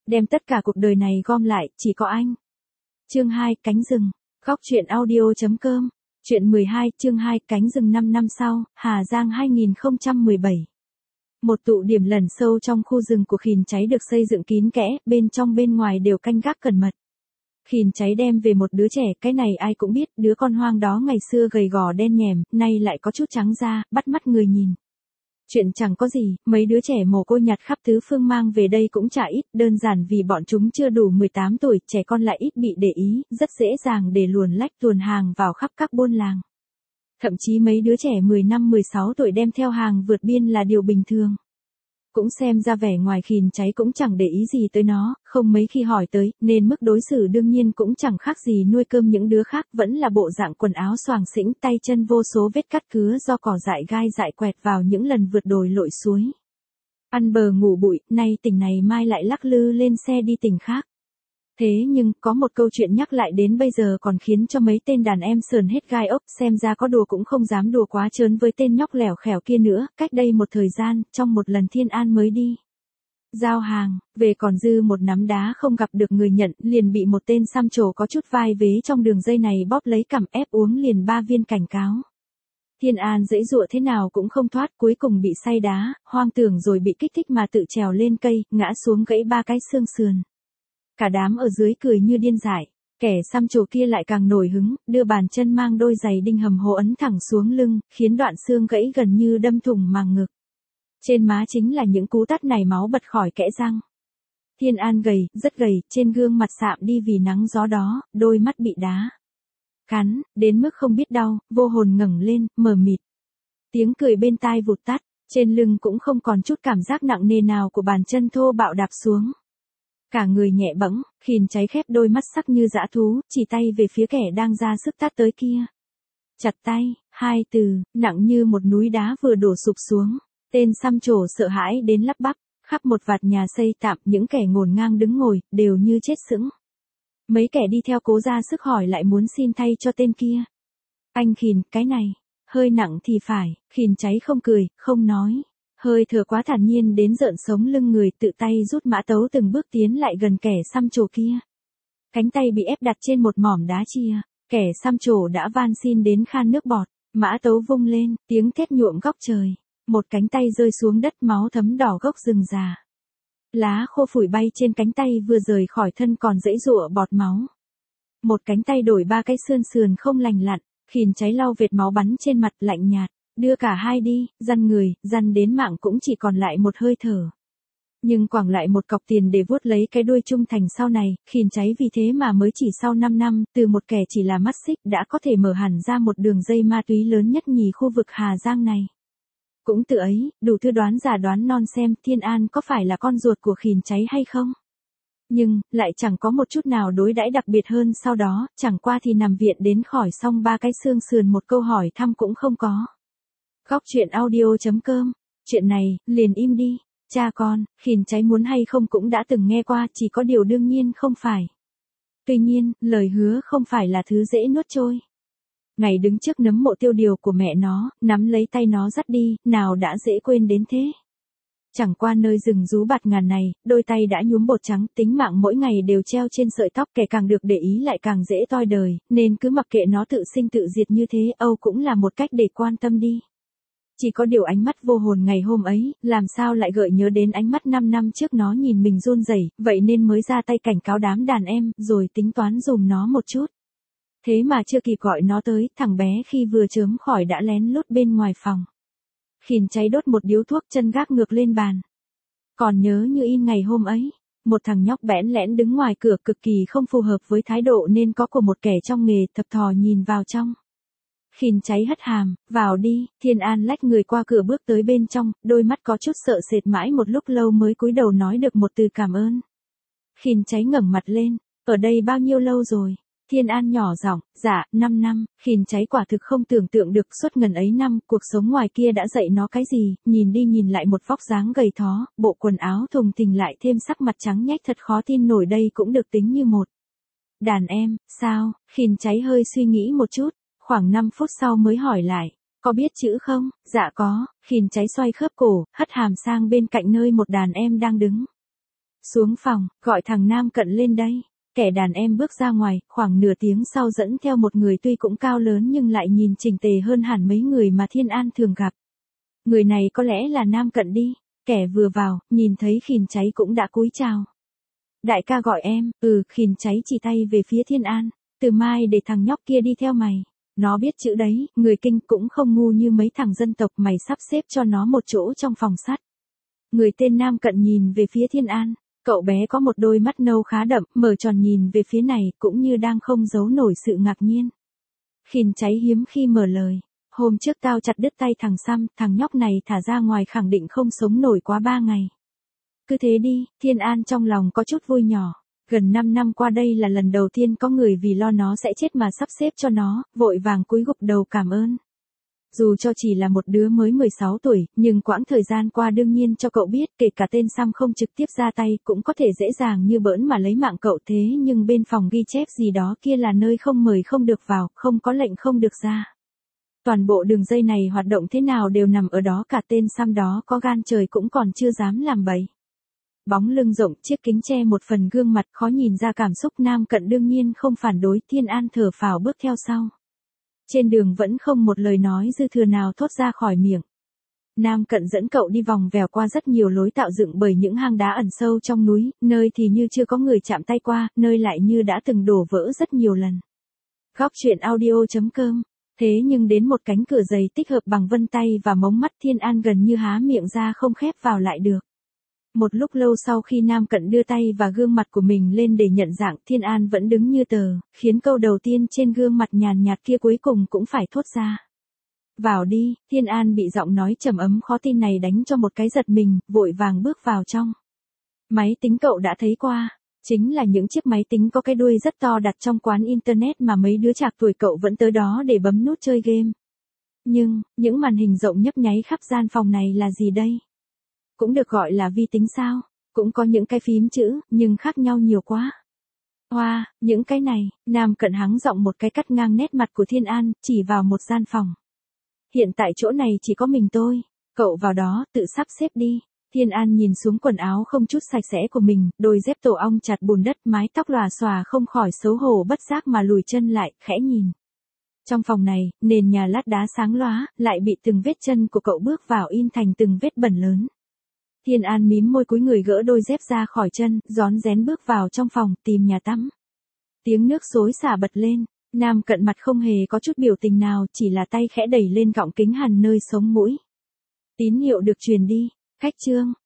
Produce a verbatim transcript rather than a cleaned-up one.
Đem tất cả cuộc đời này gom lại, chỉ có anh. Chương hai, cánh rừng. Góc truyện audio chấm com. Chuyện mười hai, chương hai, cánh rừng. Năm năm sau, Hà Giang hai nghìn không trăm mười bảy. Một tụ điểm lẩn sâu trong khu rừng của Khìn Cháy được xây dựng kín kẽ, bên trong bên ngoài đều canh gác cẩn mật. Khìn Cháy đem về một đứa trẻ, cái này ai cũng biết, đứa con hoang đó ngày xưa gầy gò đen nhèm, nay lại có chút trắng da, bắt mắt người nhìn. Chuyện chẳng có gì, mấy đứa trẻ mồ côi nhặt khắp tứ phương mang về đây cũng chả ít, đơn giản vì bọn chúng chưa đủ mười tám tuổi, trẻ con lại ít bị để ý, rất dễ dàng để luồn lách tuồn hàng vào khắp các buôn làng. Thậm chí mấy đứa trẻ mười lăm mười sáu tuổi đem theo hàng vượt biên là điều bình thường. Cũng xem ra vẻ ngoài Khìn Cháy cũng chẳng để ý gì tới nó, không mấy khi hỏi tới, nên mức đối xử đương nhiên cũng chẳng khác gì nuôi cơm những đứa khác, vẫn là bộ dạng quần áo xoàng xĩnh, tay chân vô số vết cắt cứa do cỏ dại gai dại quẹt vào những lần vượt đồi lội suối. Ăn bờ ngủ bụi, nay tỉnh này mai lại lắc lư lên xe đi tỉnh khác. Thế nhưng, có một câu chuyện nhắc lại đến bây giờ còn khiến cho mấy tên đàn em sờn hết gai ốc, xem ra có đùa cũng không dám đùa quá trớn với tên nhóc lẻo khẻo kia nữa. Cách đây một thời gian, trong một lần Thiên An mới đi giao hàng, về còn dư một nắm đá không gặp được người nhận, liền bị một tên xăm trổ có chút vai vế trong đường dây này bóp lấy cằm ép uống liền ba viên cảnh cáo. Thiên An giãy giụa thế nào cũng không thoát, cuối cùng bị say đá, hoang tưởng rồi bị kích thích mà tự trèo lên cây, ngã xuống gãy ba cái xương sườn. Cả đám ở dưới cười như điên dại, kẻ xăm trổ kia lại càng nổi hứng, đưa bàn chân mang đôi giày đinh hầm hố ấn thẳng xuống lưng, khiến đoạn xương gãy gần như đâm thủng màng ngực. Trên má chính là những cú tát này máu bật khỏi kẽ răng. Thiên An gầy, rất gầy, trên gương mặt sạm đi vì nắng gió đó, đôi mắt bị đá cắn, đến mức không biết đau, vô hồn ngẩng lên, mờ mịt. Tiếng cười bên tai vụt tắt, trên lưng cũng không còn chút cảm giác nặng nề nào của bàn chân thô bạo đạp xuống. Cả người nhẹ bẫng, Khìn Cháy khép đôi mắt sắc như dã thú, chỉ tay về phía kẻ đang ra sức tát tới kia. Chặt tay, hai từ, nặng như một núi đá vừa đổ sụp xuống. Tên xăm trổ sợ hãi đến lắp bắp, khắp một vạt nhà xây tạm, những kẻ ngổn ngang đứng ngồi, đều như chết sững. Mấy kẻ đi theo cố ra sức hỏi lại muốn xin thay cho tên kia. Anh Khìn, cái này, hơi nặng thì phải. Khìn Cháy không cười, không nói. Hơi thở quá thản nhiên đến rợn sống lưng người, tự tay rút mã tấu từng bước tiến lại gần kẻ xăm trổ kia. Cánh tay bị ép đặt trên một mỏm đá chia, kẻ xăm trổ đã van xin đến khan nước bọt, mã tấu vung lên, tiếng thét nhuộm góc trời, một cánh tay rơi xuống đất, máu thấm đỏ gốc rừng già. Lá khô phủi bay trên cánh tay vừa rời khỏi thân còn giãy giụa bọt máu. Một cánh tay đổi ba cái xương sườn không lành lặn, Khìn Cháy lau vệt máu bắn trên mặt, lạnh nhạt. Đưa cả hai đi, dằn người, dằn đến mạng cũng chỉ còn lại một hơi thở. Nhưng quẳng lại một cọc tiền để vuốt lấy cái đuôi trung thành sau này, Khìn Cháy vì thế mà mới chỉ sau năm năm, từ một kẻ chỉ là mắt xích đã có thể mở hẳn ra một đường dây ma túy lớn nhất nhì khu vực Hà Giang này. Cũng từ ấy, đủ thư đoán giả đoán non xem Thiên An có phải là con ruột của Khìn Cháy hay không. Nhưng, lại chẳng có một chút nào đối đãi đặc biệt hơn sau đó, chẳng qua thì nằm viện đến khỏi xong ba cái xương sườn, một câu hỏi thăm cũng không có. Góc truyện audio chấm com. Chuyện này, liền im đi. Cha con, Khìn Cháy muốn hay không cũng đã từng nghe qua, chỉ có điều đương nhiên không phải. Tuy nhiên, lời hứa không phải là thứ dễ nuốt trôi. Ngày đứng trước nấm mộ tiêu điều của mẹ nó, nắm lấy tay nó dắt đi, nào đã dễ quên đến thế. Chẳng qua nơi rừng rú bạt ngàn này, đôi tay đã nhuốm bột trắng, tính mạng mỗi ngày đều treo trên sợi tóc, kẻ càng được để ý lại càng dễ toi đời, nên cứ mặc kệ nó tự sinh tự diệt như thế, âu cũng là một cách để quan tâm đi. Chỉ có điều ánh mắt vô hồn ngày hôm ấy, làm sao lại gợi nhớ đến ánh mắt năm năm trước nó nhìn mình run rẩy, vậy nên mới ra tay cảnh cáo đám đàn em, rồi tính toán dùm nó một chút. Thế mà chưa kịp gọi nó tới, thằng bé khi vừa chớm khỏi đã lén lút bên ngoài phòng. Khìn Cháy đốt một điếu thuốc, chân gác ngược lên bàn. Còn nhớ như in ngày hôm ấy, một thằng nhóc bẽn lẽn đứng ngoài cửa, cực kỳ không phù hợp với thái độ nên có của một kẻ trong nghề, thập thò nhìn vào trong. Khìn Cháy hất hàm, vào đi. Thiên An lách người qua cửa bước tới bên trong, đôi mắt có chút sợ sệt, mãi một lúc lâu mới cúi đầu nói được một từ cảm ơn. Khìn Cháy ngẩng mặt lên, ở đây bao nhiêu lâu rồi? Thiên An nhỏ giọng, dạ, năm năm. Khìn Cháy quả thực không tưởng tượng được suốt ngần ấy năm, cuộc sống ngoài kia đã dạy nó cái gì, nhìn đi nhìn lại một vóc dáng gầy thó, bộ quần áo thùng thình lại thêm sắc mặt trắng nhách, thật khó tin nổi đây cũng được tính như một đàn em, sao? Khìn Cháy hơi suy nghĩ một chút, khoảng năm phút sau mới hỏi lại, có biết chữ không? Dạ có. Khìn Cháy xoay khớp cổ, hất hàm sang bên cạnh nơi một đàn em đang đứng. Xuống phòng, gọi thằng Nam Cận lên đây. Kẻ đàn em bước ra ngoài, khoảng nửa tiếng sau dẫn theo một người tuy cũng cao lớn nhưng lại nhìn chỉnh tề hơn hẳn mấy người mà Thiên An thường gặp. Người này có lẽ là Nam Cận đi. Kẻ vừa vào, nhìn thấy Khìn Cháy cũng đã cúi chào. Đại ca gọi em, ừ, Khìn Cháy chỉ tay về phía Thiên An. Từ mai để thằng nhóc kia đi theo mày. Nó biết chữ đấy, người Kinh cũng không ngu như mấy thằng dân tộc, mày sắp xếp cho nó một chỗ trong phòng sắt. Người tên Nam Cận nhìn về phía Thiên An. Cậu bé có một đôi mắt nâu khá đậm, mở tròn nhìn về phía này, cũng như đang không giấu nổi sự ngạc nhiên. Khìn Cháy hiếm khi mở lời. Hôm trước tao chặt đứt tay thằng Sam, thằng nhóc này thả ra ngoài khẳng định không sống nổi quá ba ngày. Cứ thế đi, Thiên An trong lòng có chút vui nhỏ. Gần năm năm qua đây là lần đầu tiên có người vì lo nó sẽ chết mà sắp xếp cho nó, vội vàng cúi gục đầu cảm ơn. Dù cho chỉ là một đứa mới mười sáu tuổi, nhưng quãng thời gian qua đương nhiên cho cậu biết kể cả tên Sam không trực tiếp ra tay cũng có thể dễ dàng như bỡn mà lấy mạng cậu, thế nhưng bên phòng ghi chép gì đó kia là nơi không mời không được vào, không có lệnh không được ra. Toàn bộ đường dây này hoạt động thế nào đều nằm ở đó, cả tên Sam đó có gan trời cũng còn chưa dám làm bậy. Bóng lưng rộng, chiếc kính che một phần gương mặt, khó nhìn ra cảm xúc. Nam Cận đương nhiên không phản đối, Thiên An thở phào bước theo sau. Trên đường vẫn không một lời nói dư thừa nào thốt ra khỏi miệng. Nam Cận dẫn cậu đi vòng vèo qua rất nhiều lối tạo dựng bởi những hang đá ẩn sâu trong núi, nơi thì như chưa có người chạm tay qua, nơi lại như đã từng đổ vỡ rất nhiều lần. Góc truyện audio chấm com. Thế nhưng đến một cánh cửa dày tích hợp bằng vân tay và mống mắt, Thiên An gần như há miệng ra không khép vào lại được. Một lúc lâu sau khi Nam Cận đưa tay và gương mặt của mình lên để nhận dạng, Thiên An vẫn đứng như tờ, khiến câu đầu tiên trên gương mặt nhàn nhạt kia cuối cùng cũng phải thốt ra. Vào đi, Thiên An bị giọng nói trầm ấm khó tin này đánh cho một cái giật mình, vội vàng bước vào trong. Máy tính cậu đã thấy qua. Chính là những chiếc máy tính có cái đuôi rất to đặt trong quán internet mà mấy đứa trạc tuổi cậu vẫn tới đó để bấm nút chơi game. Nhưng, những màn hình rộng nhấp nháy khắp gian phòng này là gì đây? Cũng được gọi là vi tính sao? Cũng có những cái phím chữ, nhưng khác nhau nhiều quá. Hoa, wow, những cái này, Nam Cận hắng giọng một cái cắt ngang nét mặt của Thiên An, chỉ vào một gian phòng. Hiện tại chỗ này chỉ có mình tôi, cậu vào đó, tự sắp xếp đi. Thiên An nhìn xuống quần áo không chút sạch sẽ của mình, đôi dép tổ ong chặt bùn đất, mái tóc lòa xòa, không khỏi xấu hổ bất giác mà lùi chân lại, khẽ nhìn. Trong phòng này, nền nhà lát đá sáng lóa, lại bị từng vết chân của cậu bước vào in thành từng vết bẩn lớn. Thiên An mím môi cúi người gỡ đôi dép ra khỏi chân, rón rén bước vào trong phòng, tìm nhà tắm. Tiếng nước xối xả bật lên, Nam Cận mặt không hề có chút biểu tình nào, chỉ là tay khẽ đẩy lên gọng kính hằn nơi sống mũi. Tín hiệu được truyền đi. Khách Trương,